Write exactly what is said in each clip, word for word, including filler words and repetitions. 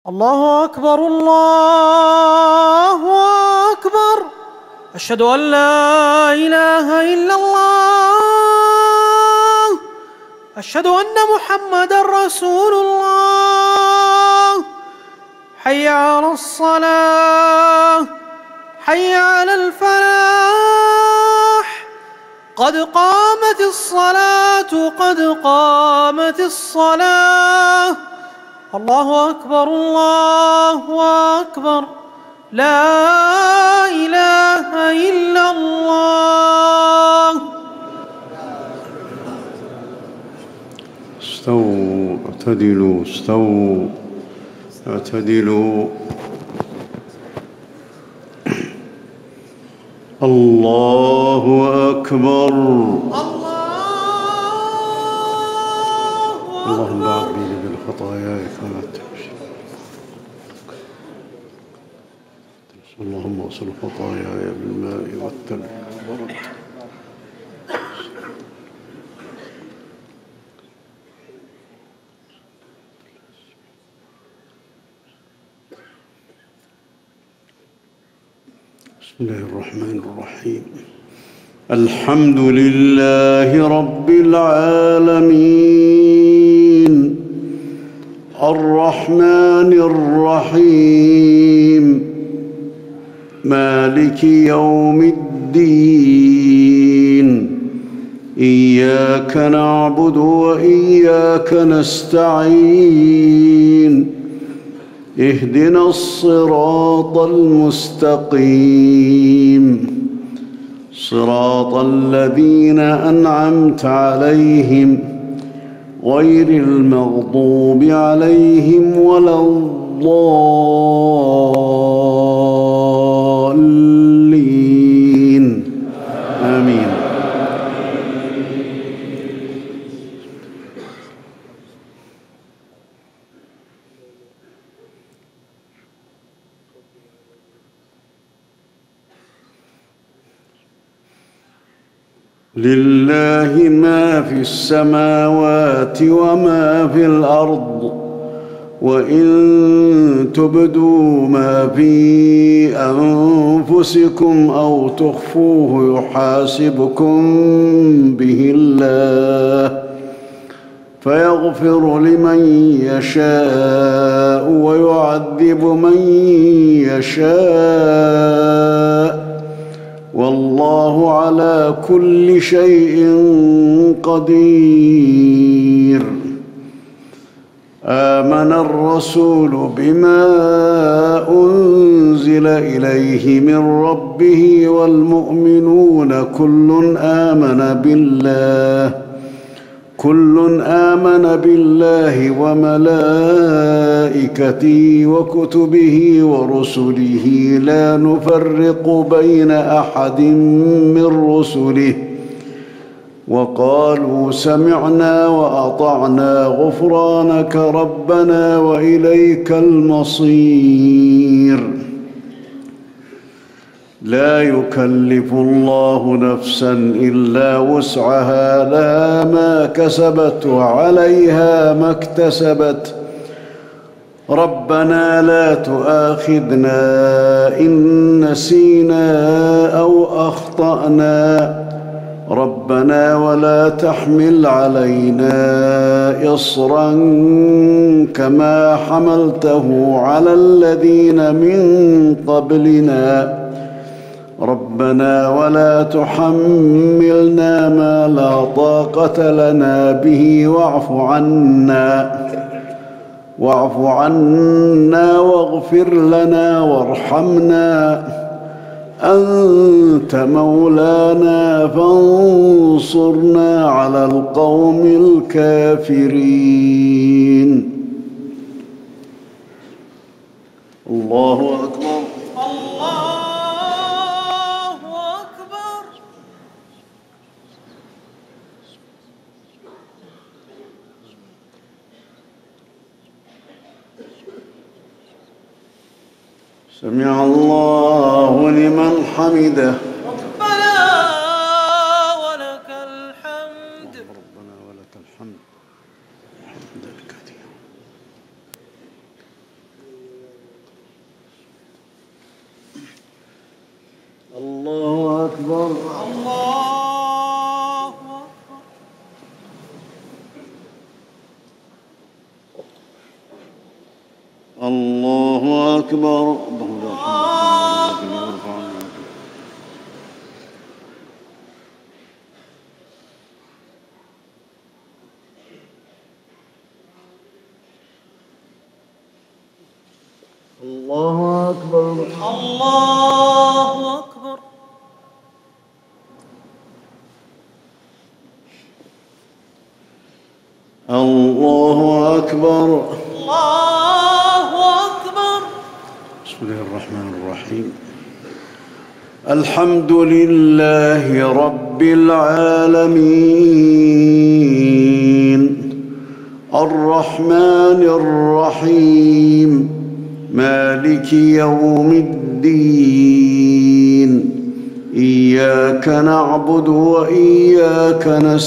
الله أكبر الله أكبر. أشهد أن لا إله إلا الله. أشهد أن محمدًا رسول الله. حي على الصلاة، حي على الفلاح. قد قامت الصلاة، قد قامت الصلاة. الله أكبر الله أكبر. لا إله إلا الله. استووا اعتدلوا استووا اعتدلوا. الله أكبر. اللهم عافني بالخطايا كما تمشي. اللهم اغسل خطاياي بالماء والثلج والبرد. بسم الله الرحمن الرحيم. الحمد لله رب العالمين الرحمن الرحيم مالك يوم الدين. إياك نعبد وإياك نستعين. اهدنا الصراط المستقيم صراط الذين أنعمت عليهم غير المغضوب عليهم ولا الضالين. آمين. لله ما في السماوات وما في الأرض، وإن تبدوا ما في أنفسكم أو تخفوه يحاسبكم به الله فيغفر لمن يشاء ويعذب من يشاء، والله على كل شيء قدير. آمن الرسول بما أنزل إليه من ربه والمؤمنون كل آمن بالله كل آمن بالله وملائكته وكتبه ورسله لا نفرق بين أحد من رسله، وقالوا سمعنا وأطعنا غفرانك ربنا وإليك المصير. لا يكلف الله نفسا إلا وسعها، لها ما كسبت وعليها ما اكتسبت. ربنا لا تؤاخذنا إن نسينا أو أخطأنا، ربنا ولا تحمل علينا إصرا كما حملته على الذين من قبلنا، ربنا ولا تحملنا ما لا طاقة لنا به واعف عنا واعف عنا واغفر لنا وارحمنا، أنت مولانا فانصرنا على القوم الكافرين. الله أكبر. سمع الله لمن حمده. ربنا ولك الحمد. ربنا ولك الحمد حمدا كثيرا. أكبر. الله أكبر. الله أكبر. الله أكبر. الله أكبر. الله أكبر. الله أكبر. بسم الله الرحمن الرحيم. الحمد لله رب العالمين الرحمن الرحيم مالك يوم الدين إياك نعبد وإياك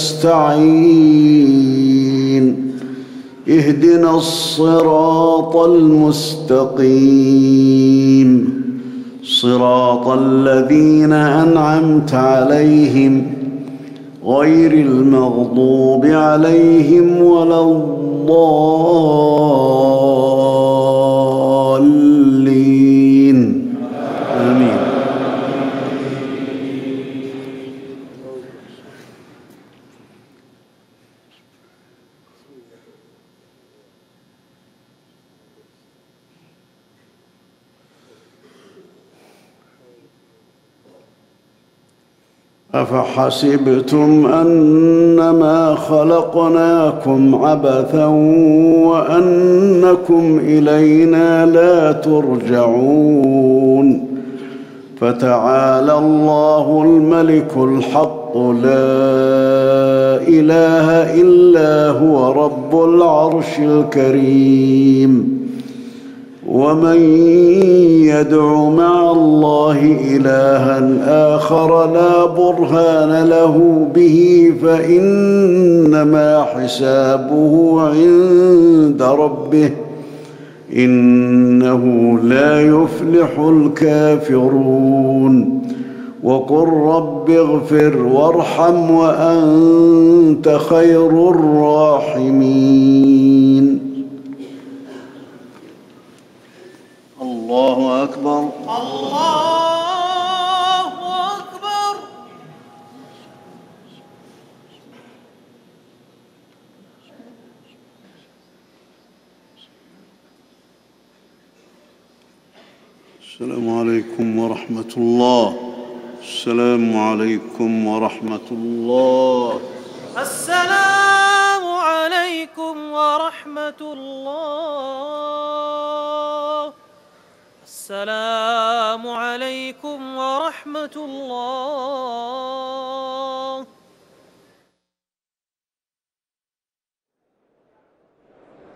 نستعين اهدنا الصراط المستقيم صراط الذين أنعمت عليهم غير المغضوب عليهم ولا الضالين آمين. أفحسبتم أنما خلقناكم عبثا وأنكم إلينا لا ترجعون فتعالى الله الملك الحق لا إله إلا هو رب العرش الكريم ومن يدع مع الله إلها آخر لا برهان له به فإنما حسابه عند ربه إنه لا يفلح الكافرون وقل رب اغفر وارحم وأنت خير الراحمين. الله أكبر. الله أكبر. السلام عليكم ورحمة الله. السلام عليكم ورحمة الله. السلام عليكم ورحمة الله. السلام عليكم ورحمة الله.